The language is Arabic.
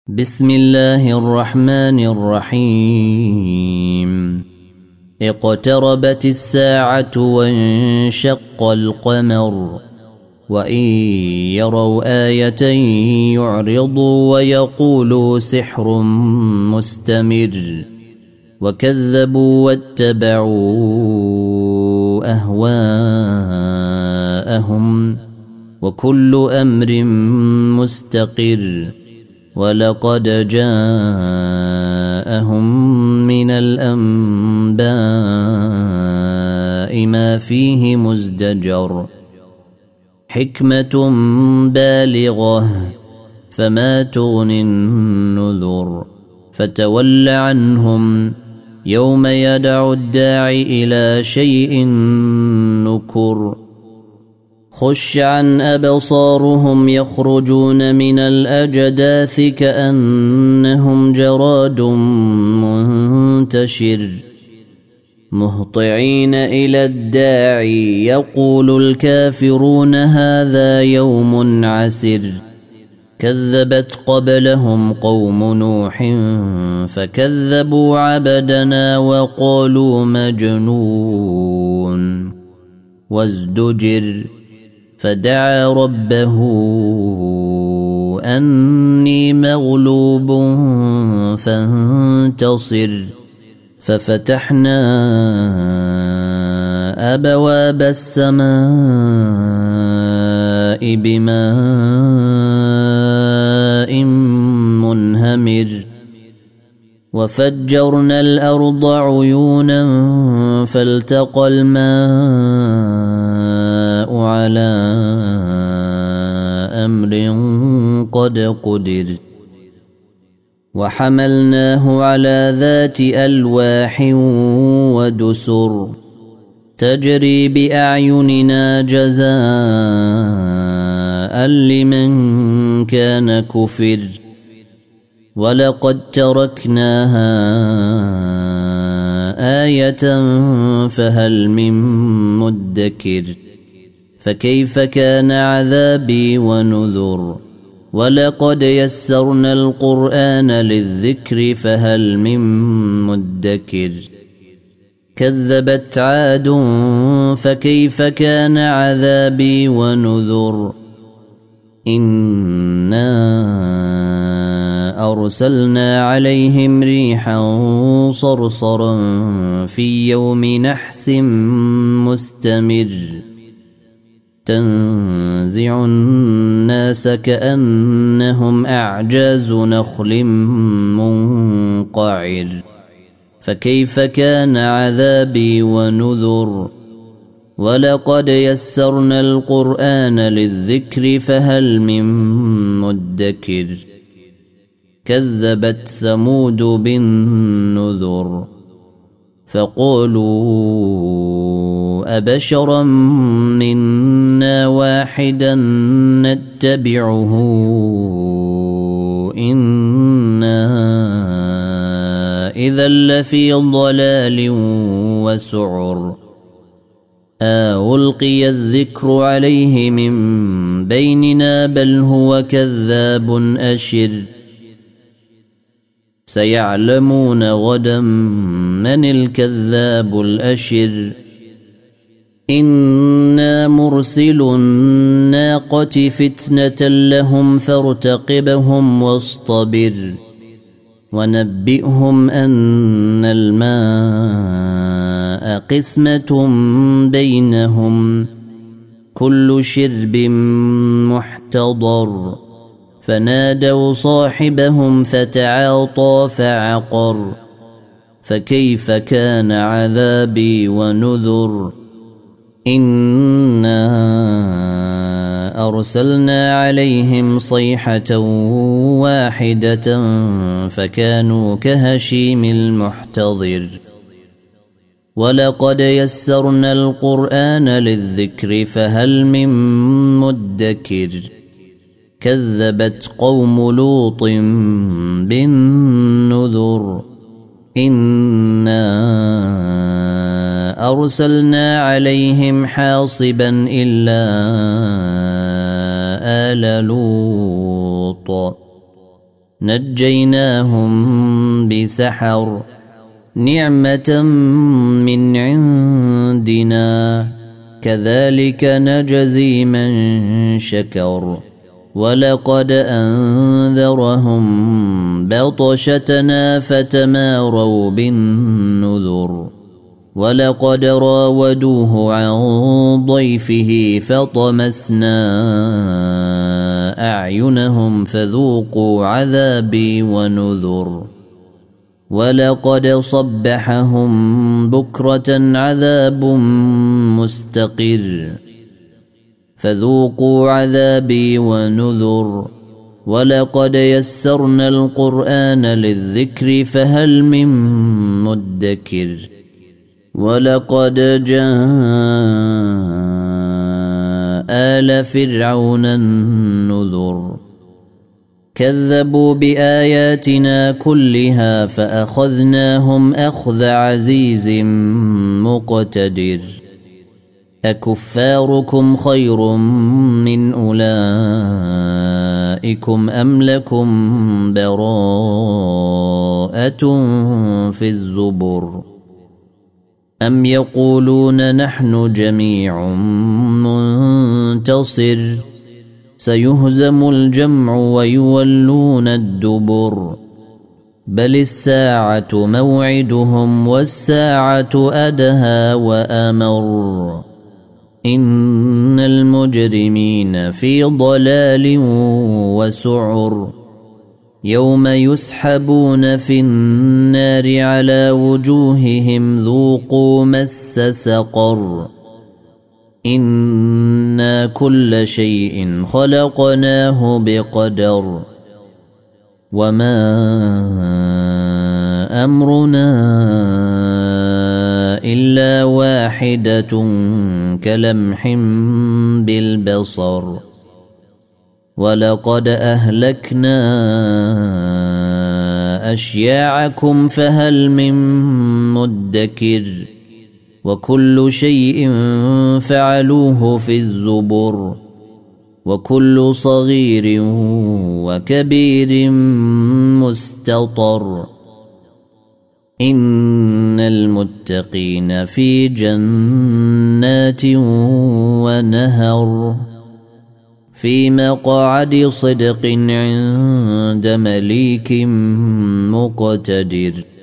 بسم الله الرحمن الرحيم اقتربت الساعة وانشق القمر وإن يروا آية يعرضوا ويقولوا سحر مستمر وكذبوا واتبعوا أهواءهم وكل أمر مستقر ولقد جاءهم من الأنباء ما فيه مزدجر حكمة بالغة فما تغني النذر فتول عنهم يوم يدعو الداعي إلى شيء نكر خش عن أبصارهم يخرجون من الأجداث كأنهم جراد منتشر مهطعين إلى الداعي يقول الكافرون هذا يوم عسر كذبت قبلهم قوم نوح فكذبوا عبدنا وقالوا مجنون وازدجر فدعا ربه أني مغلوب فانتصر ففتحنا أبواب السماء بماء منهمر وفجرنا الأرض عيونا فالتقى الماء على أمر قد قدر وحملناه على ذات ألواح ودسر تجري بأعيننا جزاء لمن كان كفر ولقد تركناها آية فهل من مدكر فكيف كان عذابي ونذر ولقد يسرنا القرآن للذكر فهل من مدكر كذبت عاد فكيف كان عذابي ونذر إنا أرسلنا عليهم ريحا صرصرا في يوم نحس مستمر تنزع الناس كأنهم أعجاز نخل منقعر فكيف كان عذابي ونذر ولقد يسرنا القرآن للذكر فهل من مدكر كذبت ثمود بالنذر فقالوا أبشرا منا واحدا نتبعه إنا إذا لفي ضلال وسعر ألقي الذكر عليه من بيننا بل هو كذاب أشر سيعلمون غدا من الكذاب الأشر إنا مرسل الناقة فتنة لهم فارتقبهم واصطبر ونبئهم أن الماء قسمة بينهم كل شرب محتضر فنادوا صاحبهم فتعاطى فعقر فكيف كان عذابي ونذر إنا أرسلنا عليهم صيحة واحدة فكانوا كهشيم المحتضر ولقد يسرنا القرآن للذكر فهل من مدكر كذبت قوم لوط بالنذر إنا أرسلنا عليهم حاصبا إلا آل لوط نجيناهم بسحر نعمة من عندنا كذلك نجزي من شكر ولقد أنذرهم بطشتنا فتماروا بالنذر ولقد راودوه عن ضيفه فطمسنا أعينهم فذوقوا عذابي ونذر ولقد صبحهم بكرة عذاب مستقر فذوقوا عذابي ونذر ولقد يسرنا القرآن للذكر فهل من مدكر ولقد جاء آل فرعون النذر كذبوا بآياتنا كلها فأخذناهم أخذ عزيز مقتدر أكفاركم خير من أولئكم أم لكم براءة في الزبر أم يقولون نحن جميع منتصر سيهزم الجمع ويولون الدبر بل الساعة موعدهم والساعة أدهى وأمر إن المجرمين في ضلال وسعر يوم يسحبون في النار على وجوههم ذوقوا مس سقر إنا كل شيء خلقناه بقدر وما أمرنا إلا واحدة كلمح بالبصر ولقد أهلكنا أشياعكم فهل من مدكر وكل شيء فعلوه في الزبر وكل صغير وكبير مستطر إن المتقين في جنات ونهر في مقعد صدق عند مليك مقتدر